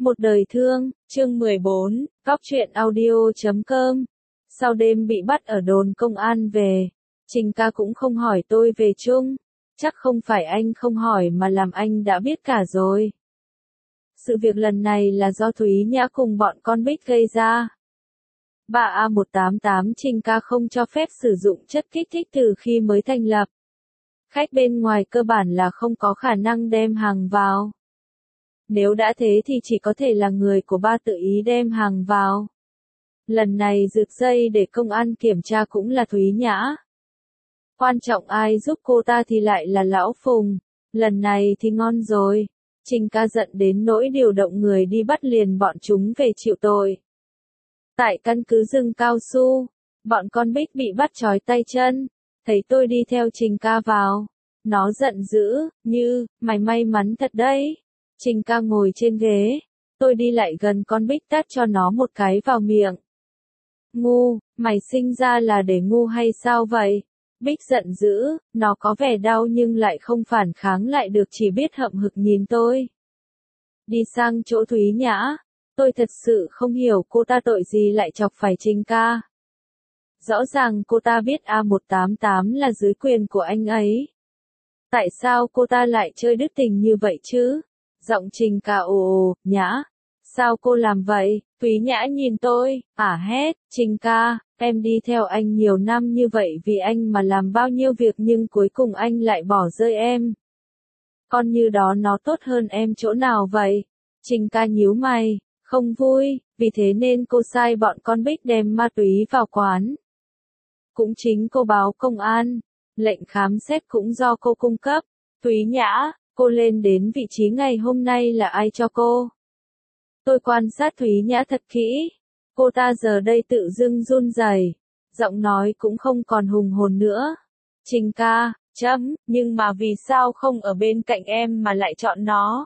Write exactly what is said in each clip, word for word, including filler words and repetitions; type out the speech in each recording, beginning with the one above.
Một đời thương, chương mười bốn, góc truyện audio chấm com. Sau đêm bị bắt ở đồn công an về, Trình ca cũng không hỏi tôi về chung. Chắc không phải anh không hỏi mà làm anh đã biết cả rồi. Sự việc lần này là do Thúy Nhã cùng bọn con Bích gây ra. Ba A một tám tám Trình ca không cho phép sử dụng chất kích thích từ khi mới thành lập. Khách bên ngoài cơ bản là không có khả năng đem hàng vào. Nếu đã thế thì chỉ có thể là người của ba tự ý đem hàng vào. Lần này rực dây để công an kiểm tra cũng là Thúy Nhã. Quan trọng ai giúp cô ta thì lại là Lão Phùng. Lần này thì ngon rồi. Trình ca giận đến nỗi điều động người đi bắt liền bọn chúng về chịu tội. Tại căn cứ rừng cao su, bọn con Bích bị bắt trói tay chân. Thấy tôi đi theo Trình ca vào. Nó giận dữ, như, mày may mắn thật đấy. Trình ca ngồi trên ghế, tôi đi lại gần con Bích tát cho nó một cái vào miệng. Ngu, mày sinh ra là để ngu hay sao vậy? Bích giận dữ, nó có vẻ đau nhưng lại không phản kháng lại được, chỉ biết hậm hực nhìn tôi. Đi sang chỗ Thúy Nhã, tôi thật sự không hiểu cô ta tội gì lại chọc phải Trình ca. Rõ ràng cô ta biết A một tám tám là dưới quyền của anh ấy. Tại sao cô ta lại chơi đứt tình như vậy chứ? Giọng Trình ca ồ ồ, Nhã. Sao cô làm vậy? Thúy Nhã nhìn tôi, ả hét, Trình ca, em đi theo anh nhiều năm như vậy vì anh mà làm bao nhiêu việc nhưng cuối cùng anh lại bỏ rơi em. Con như đó nó tốt hơn em chỗ nào vậy? Trình ca nhíu mày, không vui, vì thế nên cô sai bọn con Bích đem ma túy vào quán. Cũng chính cô báo công an, lệnh khám xét cũng do cô cung cấp. Thúy Nhã, cô lên đến vị trí ngày hôm nay là ai cho cô? Tôi quan sát Thúy Nhã thật kỹ. Cô ta giờ đây tự dưng run rẩy, giọng nói cũng không còn hùng hồn nữa. Trình ca, chấm, nhưng mà vì sao không ở bên cạnh em mà lại chọn nó?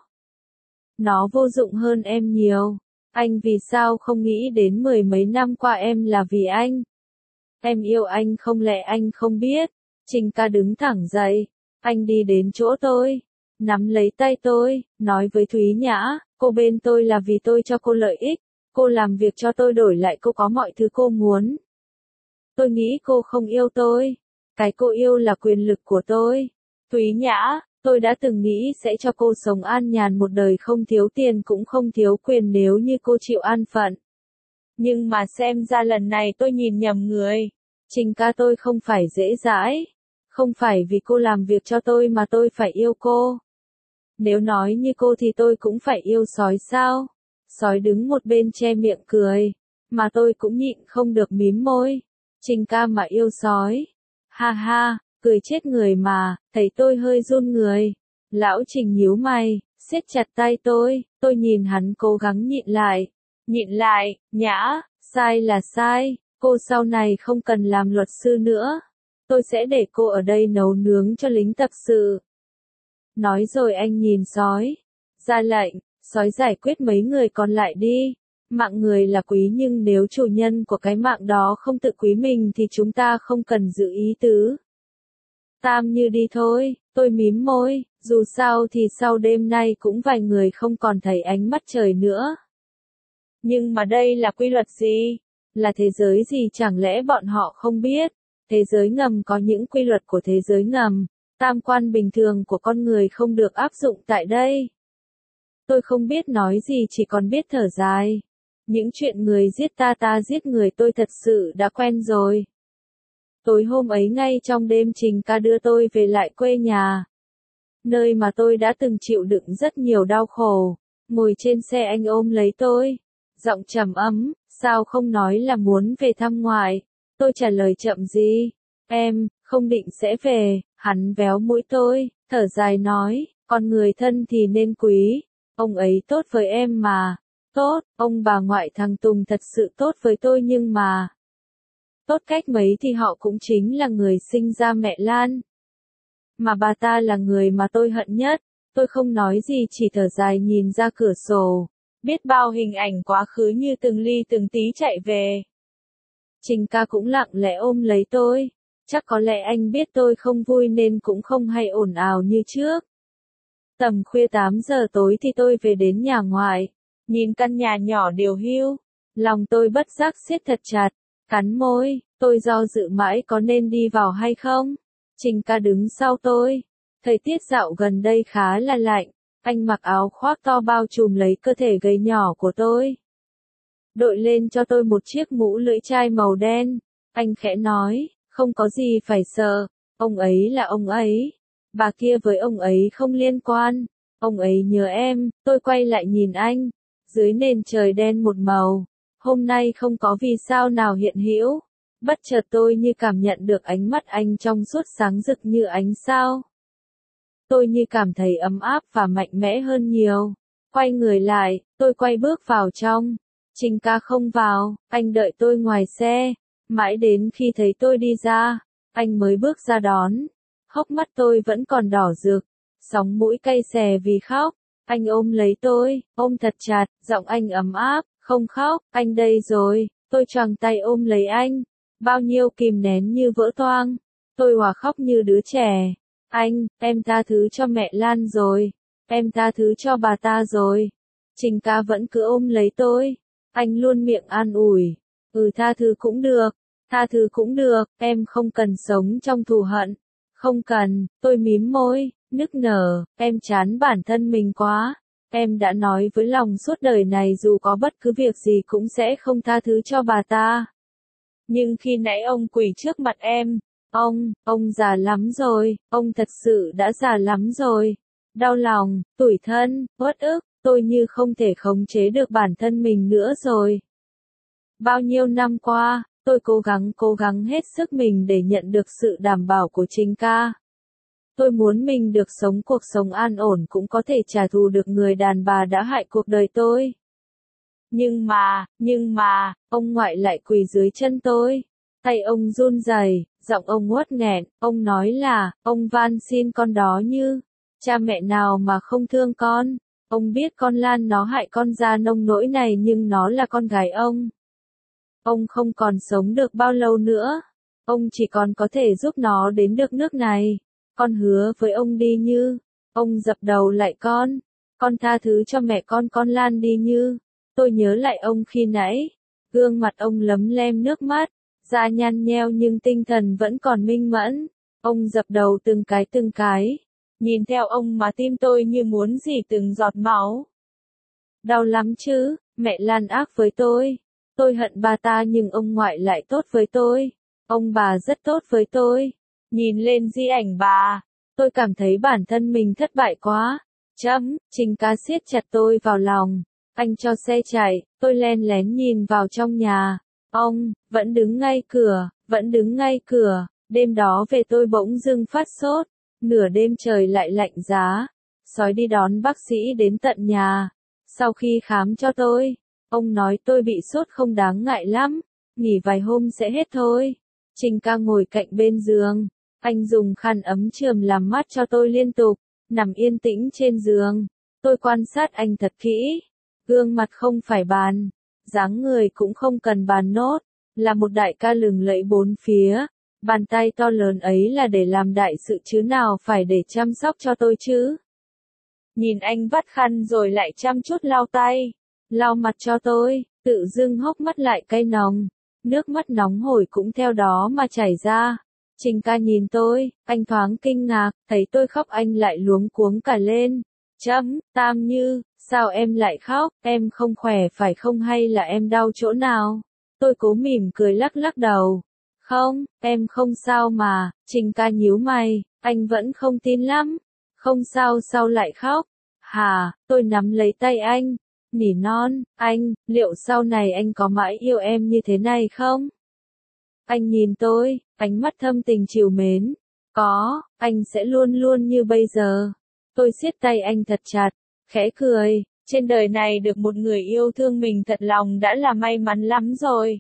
Nó vô dụng hơn em nhiều. Anh vì sao không nghĩ đến mười mấy năm qua em là vì anh? Em yêu anh không lẽ anh không biết? Trình ca đứng thẳng dậy. Anh đi đến chỗ tôi, nắm lấy tay tôi, nói với Thúy Nhã, cô bên tôi là vì tôi cho cô lợi ích, cô làm việc cho tôi đổi lại cô có mọi thứ cô muốn. Tôi nghĩ cô không yêu tôi, cái cô yêu là quyền lực của tôi. Thúy Nhã, tôi đã từng nghĩ sẽ cho cô sống an nhàn một đời không thiếu tiền cũng không thiếu quyền nếu như cô chịu an phận. Nhưng mà xem ra lần này tôi nhìn nhầm người. Trình ca tôi không phải dễ dãi. Không phải vì cô làm việc cho tôi mà tôi phải yêu cô. Nếu nói như cô thì tôi cũng phải yêu sói sao? Sói đứng một bên che miệng cười. Mà tôi cũng nhịn không được mím môi. Trình ca mà yêu sói. Ha ha, cười chết người mà, thấy tôi hơi run người. Lão Trình nhíu mày, siết chặt tay tôi, tôi nhìn hắn cố gắng nhịn lại. Nhịn lại, Nhã, sai là sai, cô sau này không cần làm luật sư nữa. Tôi sẽ để cô ở đây nấu nướng cho lính tập sự. Nói rồi anh nhìn sói. Ra lệnh, sói giải quyết mấy người còn lại đi. Mạng người là quý nhưng nếu chủ nhân của cái mạng đó không tự quý mình thì chúng ta không cần giữ ý tứ. Tam như đi thôi, tôi mím môi, dù sao thì sau đêm nay cũng vài người không còn thấy ánh mắt trời nữa. Nhưng mà đây là quy luật gì? Là thế giới gì chẳng lẽ bọn họ không biết? Thế giới ngầm có những quy luật của thế giới ngầm, tam quan bình thường của con người không được áp dụng tại đây. Tôi không biết nói gì chỉ còn biết thở dài. Những chuyện người giết ta ta giết người tôi thật sự đã quen rồi. Tối hôm ấy ngay trong đêm Trình ca đưa tôi về lại quê nhà. Nơi mà tôi đã từng chịu đựng rất nhiều đau khổ. Ngồi trên xe anh ôm lấy tôi. Giọng trầm ấm, sao không nói là muốn về thăm ngoại? Tôi trả lời chậm gì? Em, không định sẽ về, hắn véo mũi tôi, thở dài nói, con người thân thì nên quý, ông ấy tốt với em mà, tốt, ông bà ngoại thằng Tùng thật sự tốt với tôi nhưng mà, tốt cách mấy thì họ cũng chính là người sinh ra mẹ Lan. Mà bà ta là người mà tôi hận nhất, tôi không nói gì chỉ thở dài nhìn ra cửa sổ, biết bao hình ảnh quá khứ như từng ly từng tí chạy về. Trình ca cũng lặng lẽ ôm lấy tôi, chắc có lẽ anh biết tôi không vui nên cũng không hay ồn ào như trước. Tầm khuya tám giờ tối thì tôi về đến nhà ngoại, nhìn căn nhà nhỏ điều hưu, lòng tôi bất giác siết thật chặt, cắn môi, tôi do dự mãi có nên đi vào hay không. Trình ca đứng sau tôi, thời tiết dạo gần đây khá là lạnh, anh mặc áo khoác to bao trùm lấy cơ thể gầy nhỏ của tôi. Đội lên cho tôi một chiếc mũ lưỡi chai màu đen, anh khẽ nói, không có gì phải sợ, ông ấy là ông ấy, bà kia với ông ấy không liên quan, ông ấy nhớ em. Tôi quay lại nhìn anh, dưới nền trời đen một màu, hôm nay không có vì sao nào hiện hữu, bất chợt tôi như cảm nhận được ánh mắt anh trong suốt sáng rực như ánh sao. Tôi như cảm thấy ấm áp và mạnh mẽ hơn nhiều, quay người lại, tôi quay bước vào trong. Trình ca không vào, anh đợi tôi ngoài xe, mãi đến khi thấy tôi đi ra, anh mới bước ra đón. Hốc mắt tôi vẫn còn đỏ rực, sóng mũi cay xè vì khóc, anh ôm lấy tôi, ôm thật chặt, giọng anh ấm áp, không khóc, anh đây rồi. Tôi choàng tay ôm lấy anh, bao nhiêu kìm nén như vỡ toang, tôi òa khóc như đứa trẻ. Anh, em tha thứ cho mẹ Lan rồi, em tha thứ cho bà ta rồi. Trình ca vẫn cứ ôm lấy tôi. Anh luôn miệng an ủi, ừ tha thứ cũng được, tha thứ cũng được, em không cần sống trong thù hận, không cần. Tôi mím môi, nức nở, em chán bản thân mình quá, em đã nói với lòng suốt đời này dù có bất cứ việc gì cũng sẽ không tha thứ cho bà ta. Nhưng khi nãy ông quỳ trước mặt em, ông, ông già lắm rồi, ông thật sự đã già lắm rồi. Đau lòng, tủi thân, uất ức. Tôi như không thể khống chế được bản thân mình nữa rồi. Bao nhiêu năm qua, tôi cố gắng cố gắng hết sức mình để nhận được sự đảm bảo của Trình ca. Tôi muốn mình được sống cuộc sống an ổn cũng có thể trả thù được người đàn bà đã hại cuộc đời tôi. Nhưng mà, nhưng mà, ông ngoại lại quỳ dưới chân tôi. Tay ông run rẩy, giọng ông uất nghẹn, ông nói là, ông van xin con đó như, cha mẹ nào mà không thương con. Ông biết con Lan nó hại con ra nông nỗi này nhưng nó là con gái ông. Ông không còn sống được bao lâu nữa. Ông chỉ còn có thể giúp nó đến được nước này. Con hứa với ông đi Như. Ông dập đầu lại con. Con tha thứ cho mẹ con con Lan đi Như. Tôi nhớ lại ông khi nãy. Gương mặt ông lấm lem nước mắt. Da nhăn nheo nhưng tinh thần vẫn còn minh mẫn. Ông dập đầu từng cái từng cái. Nhìn theo ông mà tim tôi như muốn rỉ từng giọt máu. Đau lắm chứ, mẹ Lan ác với tôi. Tôi hận bà ta nhưng ông ngoại lại tốt với tôi. Ông bà rất tốt với tôi. Nhìn lên di ảnh bà, tôi cảm thấy bản thân mình thất bại quá. Chấm, Trình ca siết chặt tôi vào lòng. Anh cho xe chạy, tôi len lén nhìn vào trong nhà. Ông, vẫn đứng ngay cửa, vẫn đứng ngay cửa. Đêm đó về tôi bỗng dưng phát sốt. Nửa đêm trời lại lạnh giá, sói đi đón bác sĩ đến tận nhà. Sau khi khám cho tôi, ông nói tôi bị sốt không đáng ngại lắm, nghỉ vài hôm sẽ hết thôi. Trình ca ngồi cạnh bên giường, anh dùng khăn ấm chườm làm mát cho tôi liên tục, nằm yên tĩnh trên giường. Tôi quan sát anh thật kỹ, gương mặt không phải bàn, dáng người cũng không cần bàn nốt, là một đại ca lừng lẫy bốn phía. Bàn tay to lớn ấy là để làm đại sự chứ nào phải để chăm sóc cho tôi chứ. Nhìn anh vắt khăn rồi lại chăm chút lau tay, lau mặt cho tôi, tự dưng hốc mắt lại cay nồng, nước mắt nóng hổi cũng theo đó mà chảy ra. Trình ca nhìn tôi, anh thoáng kinh ngạc, thấy tôi khóc anh lại luống cuống cả lên. Chấm, Tam Như, sao em lại khóc, em không khỏe phải không hay là em đau chỗ nào? Tôi cố mỉm cười lắc lắc đầu. Không, em không sao mà. Trình ca nhíu mày, anh vẫn không tin lắm. Không sao sao lại khóc? Hà, tôi nắm lấy tay anh, nỉ non, anh, liệu sau này anh có mãi yêu em như thế này không? Anh nhìn tôi, ánh mắt thâm tình trìu mến. Có, anh sẽ luôn luôn như bây giờ. Tôi siết tay anh thật chặt, khẽ cười, trên đời này được một người yêu thương mình thật lòng đã là may mắn lắm rồi.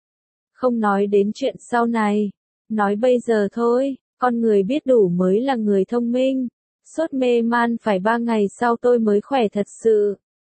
Không nói đến chuyện sau này, nói bây giờ thôi, con người biết đủ mới là người thông minh. Sốt mê man phải ba ngày sau tôi mới khỏe thật sự.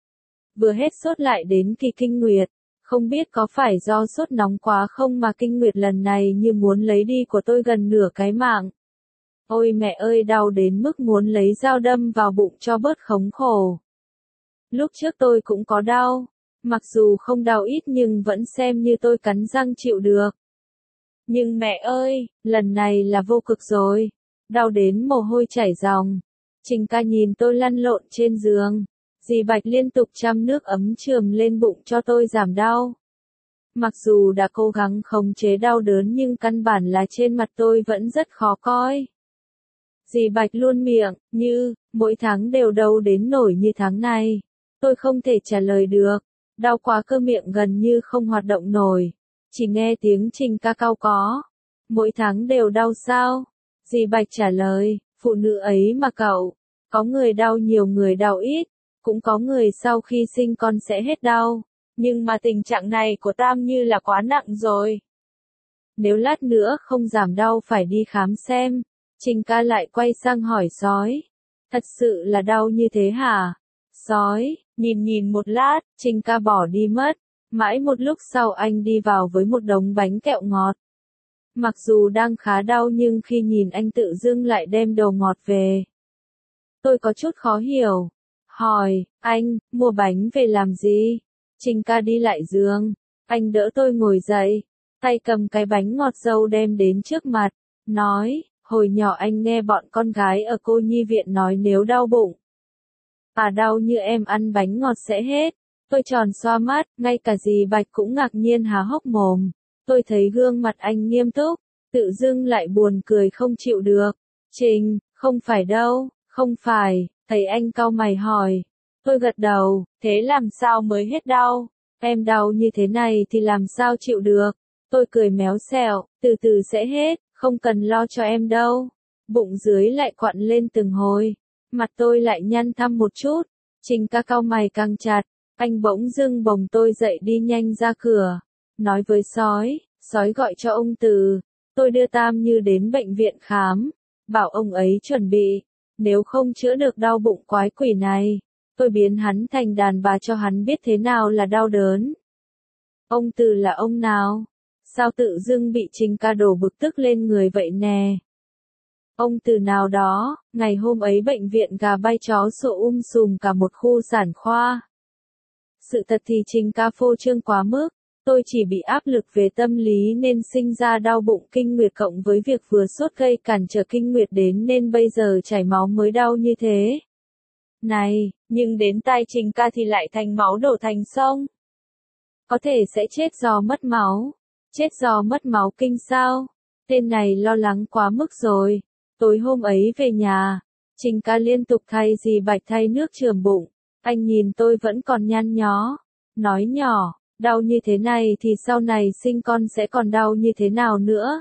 Vừa hết sốt lại đến kỳ kinh nguyệt, không biết có phải do sốt nóng quá không mà kinh nguyệt lần này như muốn lấy đi của tôi gần nửa cái mạng. Ôi mẹ ơi, đau đến mức muốn lấy dao đâm vào bụng cho bớt khốn khổ. Lúc trước tôi cũng có đau, mặc dù không đau ít nhưng vẫn xem như tôi cắn răng chịu được. Nhưng mẹ ơi, lần này là vô cực rồi, đau đến mồ hôi chảy ròng. Trình ca nhìn tôi lăn lộn trên giường, dì Bạch liên tục chăm nước ấm chườm lên bụng cho tôi giảm đau. Mặc dù đã cố gắng khống chế đau đớn nhưng căn bản là trên mặt tôi vẫn rất khó coi. Dì Bạch luôn miệng, như, mỗi tháng đều đau đến nổi như tháng này. Tôi không thể trả lời được, đau quá cơ miệng gần như không hoạt động nổi. Chỉ nghe tiếng Trình ca cau có. Mỗi tháng đều đau sao? Dì Bạch trả lời, phụ nữ ấy mà cậu. Có người đau nhiều người đau ít, cũng có người sau khi sinh con sẽ hết đau. Nhưng mà tình trạng này của Tam như là quá nặng rồi. Nếu lát nữa không giảm đau phải đi khám xem. Trình ca lại quay sang hỏi sói. Thật sự là đau như thế hả? Sói, nhìn nhìn một lát, Trình ca bỏ đi mất. Mãi một lúc sau anh đi vào với một đống bánh kẹo ngọt. Mặc dù đang khá đau nhưng khi nhìn anh tự dưng lại đem đồ ngọt về. Tôi có chút khó hiểu. Hỏi, anh, mua bánh về làm gì? Trình ca đi lại giường. Anh đỡ tôi ngồi dậy. Tay cầm cái bánh ngọt dâu đem đến trước mặt. Nói, hồi nhỏ anh nghe bọn con gái ở cô nhi viện nói nếu đau bụng. À đau như em ăn bánh ngọt sẽ hết. Tôi tròn xoa mắt, ngay cả dì Bạch cũng ngạc nhiên há hốc mồm. Tôi thấy gương mặt anh nghiêm túc, tự dưng lại buồn cười không chịu được. Trình, không phải đâu, không phải, thấy anh cau mày hỏi. Tôi gật đầu, thế làm sao mới hết đau? Em đau như thế này thì làm sao chịu được? Tôi cười méo xẹo, từ từ sẽ hết, không cần lo cho em đâu. Bụng dưới lại quặn lên từng hồi, mặt tôi lại nhăn thăm một chút. Trình ca cau mày càng chặt, anh bỗng dưng bồng tôi dậy đi nhanh ra cửa. Nói với sói, sói gọi cho ông Từ. Tôi đưa Tam Như đến bệnh viện khám, bảo ông ấy chuẩn bị. Nếu không chữa được đau bụng quái quỷ này, tôi biến hắn thành đàn bà cho hắn biết thế nào là đau đớn. Ông Từ là ông nào? Sao tự dưng bị Trình ca đổ bực tức lên người vậy nè? Ông Từ nào đó, ngày hôm ấy bệnh viện gà bay chó sủa um sùm cả một khu sản khoa. Sự thật thì Trình ca phô trương quá mức, tôi chỉ bị áp lực về tâm lý nên sinh ra đau bụng kinh nguyệt cộng với việc vừa sốt gây cản trở kinh nguyệt đến nên bây giờ chảy máu mới đau như thế. Này, nhưng đến tai Trình ca thì lại thành máu đổ thành sông. Có thể sẽ chết do mất máu. Chết do mất máu kinh sao? Tên này lo lắng quá mức rồi. Tối hôm ấy về nhà, Trình ca liên tục thay dì Bạch thay nước chườm bụng. Anh nhìn tôi vẫn còn nhăn nhó. Nói nhỏ, đau như thế này thì sau này sinh con sẽ còn đau như thế nào nữa?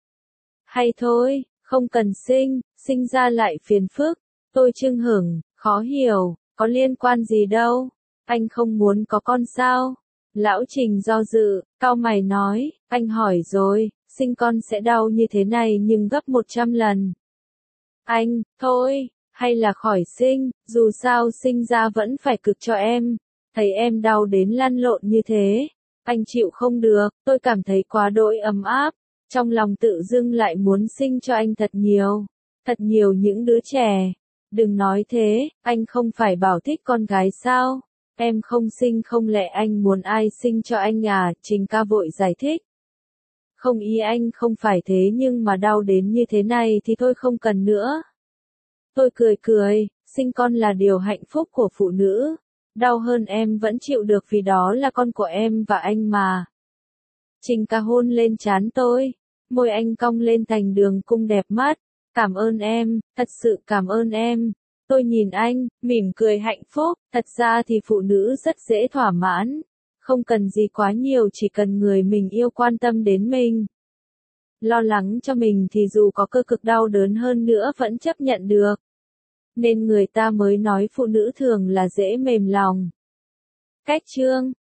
Hay thôi, không cần sinh, sinh ra lại phiền phức. Tôi chưng hửng, khó hiểu, có liên quan gì đâu. Anh không muốn có con sao? Lão Trình do dự, cau mày nói, anh hỏi rồi, sinh con sẽ đau như thế này nhưng gấp một trăm lần. Anh, thôi, hay là khỏi sinh, dù sao sinh ra vẫn phải cực cho em. Thấy em đau đến lăn lộn như thế, anh chịu không được, tôi cảm thấy quá đỗi ấm áp. Trong lòng tự dưng lại muốn sinh cho anh thật nhiều, thật nhiều những đứa trẻ. Đừng nói thế, anh không phải bảo thích con gái sao? Em không sinh không lẽ anh muốn ai sinh cho anh à? Trình ca vội giải thích. Không, ý anh không phải thế nhưng mà đau đến như thế này thì thôi không cần nữa. Tôi cười cười, sinh con là điều hạnh phúc của phụ nữ. Đau hơn em vẫn chịu được vì đó là con của em và anh mà. Trình ca hôn lên trán tôi, môi anh cong lên thành đường cung đẹp mắt. Cảm ơn em, thật sự cảm ơn em. Tôi nhìn anh, mỉm cười hạnh phúc, thật ra thì phụ nữ rất dễ thỏa mãn. Không cần gì quá nhiều, chỉ cần người mình yêu quan tâm đến mình. Lo lắng cho mình thì dù có cơ cực đau đớn hơn nữa vẫn chấp nhận được. Nên người ta mới nói phụ nữ thường là dễ mềm lòng. Cách chương